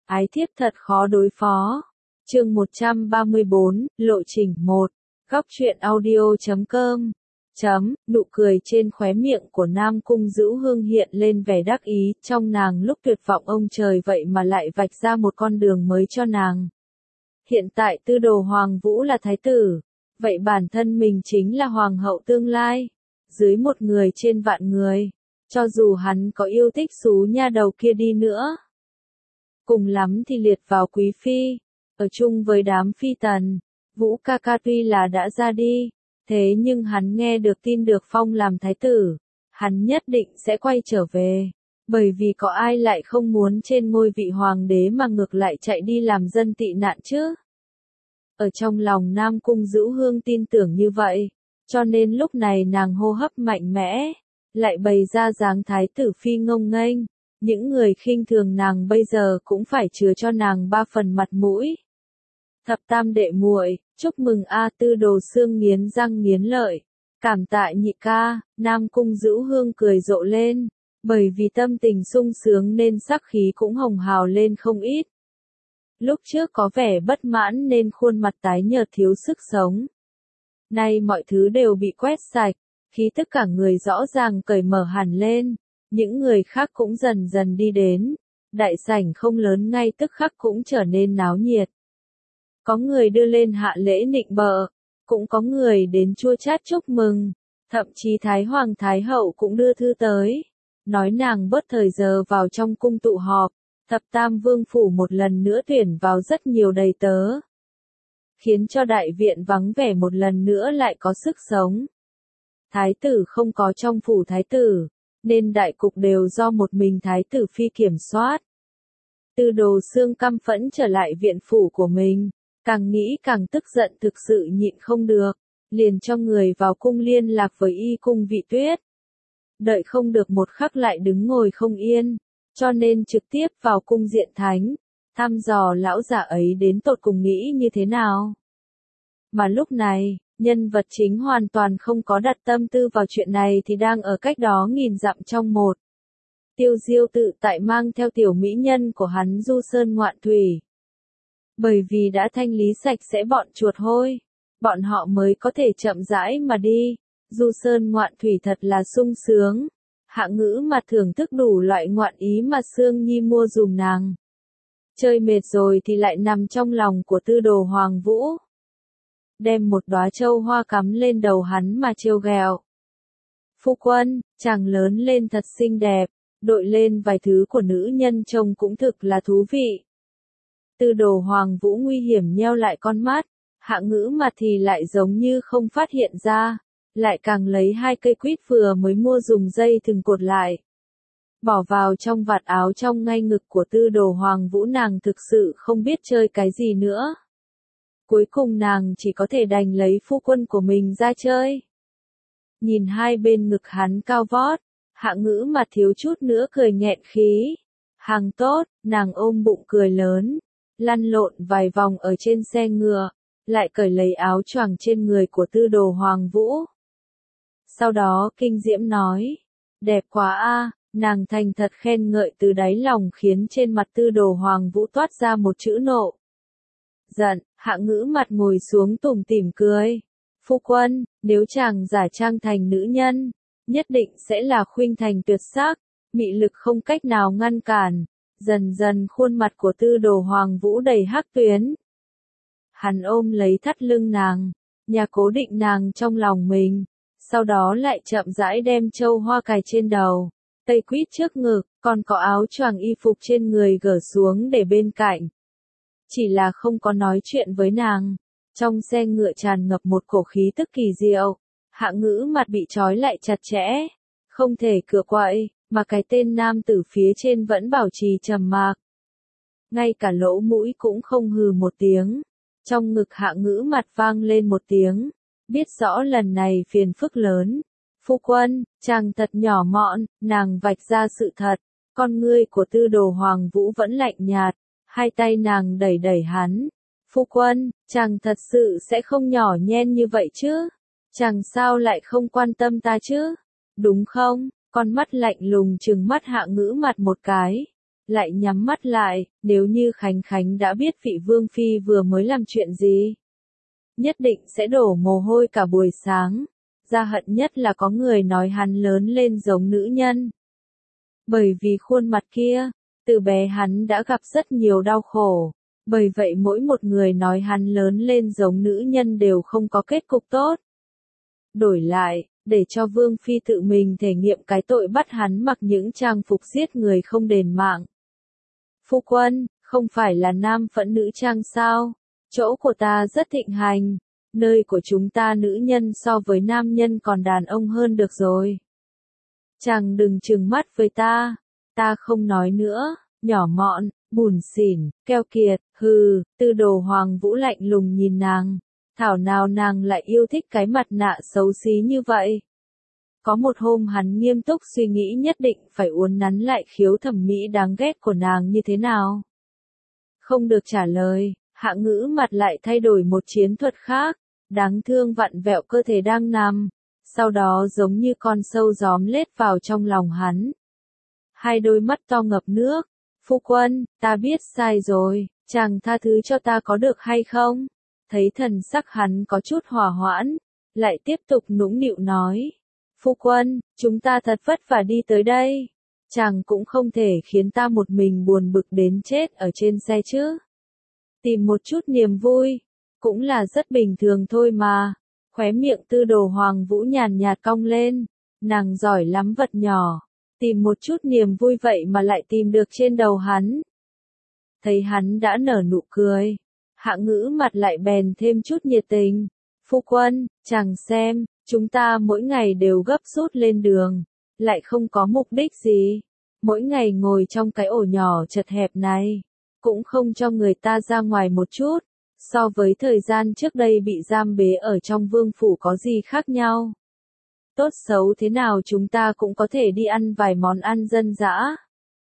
Ái thiếp thật khó đối phó. Chương 134, lộ trình 1. Góc truyện audio.com. Nụ cười trên khóe miệng của Nam Cung Dữu Hương hiện lên vẻ đắc ý, trong nàng lúc tuyệt vọng ông trời vậy mà lại vạch ra một con đường mới cho nàng. Hiện tại Tư Đồ Hoàng Vũ là thái tử, vậy bản thân mình chính là hoàng hậu tương lai, dưới một người trên vạn người, cho dù hắn có yêu thích xú nha đầu kia đi nữa. Cùng lắm thì liệt vào quý phi, ở chung với đám phi tần. Vũ ca ca tuy là đã ra đi, thế nhưng hắn nghe được tin được phong làm thái tử, hắn nhất định sẽ quay trở về, bởi vì có ai lại không muốn trên ngôi vị hoàng đế mà ngược lại chạy đi làm dân tị nạn chứ. Ở trong lòng Nam Cung Dữu Hương tin tưởng như vậy, cho nên lúc này nàng hô hấp mạnh mẽ, lại bày ra dáng thái tử phi ngông nghênh, những người khinh thường nàng bây giờ cũng phải chừa cho nàng 3 phần mặt mũi. Thập tam đệ muội, chúc mừng a. Tư Đồ Xương nghiến răng nghiến lợi, cảm tạ nhị ca. Nam Cung Dữu Hương cười rộ lên, bởi vì tâm tình sung sướng nên sắc khí cũng hồng hào lên không ít. Lúc trước có vẻ bất mãn nên khuôn mặt tái nhợt thiếu sức sống. Nay mọi thứ đều bị quét sạch, khí tức cả người rõ ràng cởi mở hẳn lên, những người khác cũng dần dần đi đến, đại sảnh không lớn ngay tức khắc cũng trở nên náo nhiệt. Có người đưa lên hạ lễ nịnh bợ, cũng có người đến chua chát chúc mừng, thậm chí Thái Hoàng Thái Hậu cũng đưa thư tới, nói nàng bớt thời giờ vào trong cung tụ họp, thập tam vương phủ một lần nữa tuyển vào rất nhiều đầy tớ, khiến cho đại viện vắng vẻ một lần nữa lại có sức sống. Thái tử không có trong phủ thái tử, nên đại cục đều do một mình thái tử phi kiểm soát. Tư Đồ Xương căm phẫn trở lại viện phủ của mình, càng nghĩ càng tức giận thực sự nhịn không được, liền cho người vào cung liên lạc với y cung Vị Tuyết. Đợi không được một khắc lại đứng ngồi không yên, cho nên trực tiếp vào cung Diện Thánh, thăm dò lão già ấy đến tột cùng nghĩ như thế nào. Mà lúc này, nhân vật chính hoàn toàn không có đặt tâm tư vào chuyện này thì đang ở cách đó nghìn dặm trong một. Tiêu Diêu tự tại mang theo tiểu mỹ nhân của hắn du sơn ngoạn thủy. Bởi vì đã thanh lý sạch sẽ bọn chuột hôi, bọn họ mới có thể chậm rãi mà đi, du sơn ngoạn thủy thật là sung sướng, Hạ Ngữ mà thưởng thức đủ loại ngoạn ý mà Sương Nhi mua dùm nàng. Chơi mệt rồi thì lại nằm trong lòng của Tư Đồ Hoàng Vũ. Đem một đóa châu hoa cắm lên đầu hắn mà trêu ghẹo. Phu quân, chàng lớn lên thật xinh đẹp, đội lên vài thứ của nữ nhân trông cũng thực là thú vị. Tư Đồ Hoàng Vũ nguy hiểm nheo lại con mắt, Hạ Ngữ mà thì lại giống như không phát hiện ra, lại càng lấy 2 cây quýt vừa mới mua dùng dây thừng cột lại. Bỏ vào trong vạt áo trong ngay ngực của Tư Đồ Hoàng Vũ, nàng thực sự không biết chơi cái gì nữa. Cuối cùng nàng chỉ có thể đành lấy phu quân của mình ra chơi. Nhìn hai bên ngực hắn cao vót, Hạ Ngữ mà thiếu chút nữa cười nghẹn khí. Hàng tốt, nàng ôm bụng cười lớn, lăn lộn vài vòng ở trên xe ngựa, lại cởi lấy áo choàng trên người của Tư Đồ Hoàng Vũ. Sau đó kinh diễm nói, đẹp quá a. Nàng thành thật khen ngợi từ đáy lòng khiến trên mặt Tư Đồ Hoàng Vũ toát ra một chữ nộ. Giận, Hạ Ngữ mặt ngồi xuống tủm tỉm cười. Phu quân, nếu chàng giả trang thành nữ nhân, nhất định sẽ là khuynh thành tuyệt sắc, mị lực không cách nào ngăn cản. Dần dần khuôn mặt của Tư Đồ Hoàng Vũ đầy hắc tuyến. Hắn ôm lấy thắt lưng nàng, nhà cố định nàng trong lòng mình, sau đó lại chậm rãi đem châu hoa cài trên đầu, cây quýt trước ngực, còn có áo choàng y phục trên người gỡ xuống để bên cạnh. Chỉ là không có nói chuyện với nàng. Trong xe ngựa tràn ngập một cổ khí tức kỳ diệu, Hạ Ngữ mặt bị trói lại chặt chẽ, không thể cựa quậy, mà cái tên nam tử phía trên vẫn bảo trì trầm mặc. Ngay cả lỗ mũi cũng không hừ một tiếng. Trong ngực Hạ Ngữ mặt vang lên một tiếng, biết rõ lần này phiền phức lớn. Phu quân, chàng thật nhỏ mọn, nàng vạch ra sự thật. Con ngươi của Tư Đồ Hoàng Vũ vẫn lạnh nhạt, hai tay nàng đẩy đẩy hắn. Phu quân, chàng thật sự sẽ không nhỏ nhen như vậy chứ? Chàng sao lại không quan tâm ta chứ? Đúng không? Con mắt lạnh lùng trừng mắt Hạ Ngữ mặt một cái, lại nhắm mắt lại, nếu như Khánh Khánh đã biết vị vương phi vừa mới làm chuyện gì, nhất định sẽ đổ mồ hôi cả buổi sáng. Ra hận nhất là có người nói hắn lớn lên giống nữ nhân. Bởi vì khuôn mặt kia, từ bé hắn đã gặp rất nhiều đau khổ. Bởi vậy mỗi một người nói hắn lớn lên giống nữ nhân đều không có kết cục tốt. Đổi lại, để cho Vương Phi tự mình thể nghiệm cái tội bắt hắn mặc những trang phục giết người không đền mạng. Phu quân, không phải là nam phẫn nữ trang sao? Chỗ của ta rất thịnh hành. Nơi của chúng ta nữ nhân so với nam nhân còn đàn ông hơn được rồi. Chàng đừng trừng mắt với ta. Ta không nói nữa. Nhỏ mọn, bủn xỉn, keo kiệt, hừ. Tư Đồ Hoàng Vũ lạnh lùng nhìn nàng. Thảo nào nàng lại yêu thích cái mặt nạ xấu xí như vậy. Có một hôm hắn nghiêm túc suy nghĩ nhất định phải uốn nắn lại khiếu thẩm mỹ đáng ghét của nàng như thế nào. Không được trả lời, Hạ Ngữ mặt lại thay đổi một chiến thuật khác. Đáng thương vặn vẹo cơ thể đang nằm. Sau đó giống như con sâu gióm lết vào trong lòng hắn. Hai đôi mắt to ngập nước. Phu quân, ta biết sai rồi, chàng tha thứ cho ta có được hay không? Thấy thần sắc hắn có chút hòa hoãn, lại tiếp tục nũng nịu nói. Phu quân, chúng ta thật vất vả đi tới đây. Chàng cũng không thể khiến ta một mình buồn bực đến chết ở trên xe chứ. Tìm một chút niềm vui, cũng là rất bình thường thôi mà. Khóe miệng Tư Đồ Hoàng Vũ nhàn nhạt cong lên. Nàng giỏi lắm vật nhỏ. Tìm một chút niềm vui vậy mà lại tìm được trên đầu hắn. Thấy hắn đã nở nụ cười. Hạ Ngữ mặt lại bèn thêm chút nhiệt tình. Phu quân, chàng xem, chúng ta mỗi ngày đều gấp rút lên đường. Lại không có mục đích gì. Mỗi ngày ngồi trong cái ổ nhỏ chật hẹp này. Cũng không cho người ta ra ngoài một chút. So với thời gian trước đây bị giam bế ở trong vương phủ có gì khác nhau. Tốt xấu thế nào chúng ta cũng có thể đi ăn vài món ăn dân dã.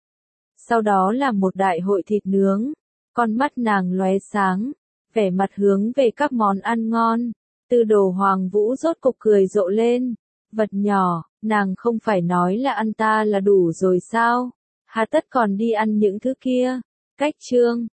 Sau đó là một đại hội thịt nướng. Con mắt nàng lóe sáng, vẻ mặt hướng về các món ăn ngon. Tư Đồ Hoàng Vũ rốt cục cười rộ lên. Vật nhỏ, nàng không phải nói là ăn ta là đủ rồi sao? Hà tất còn đi ăn những thứ kia. Cách chương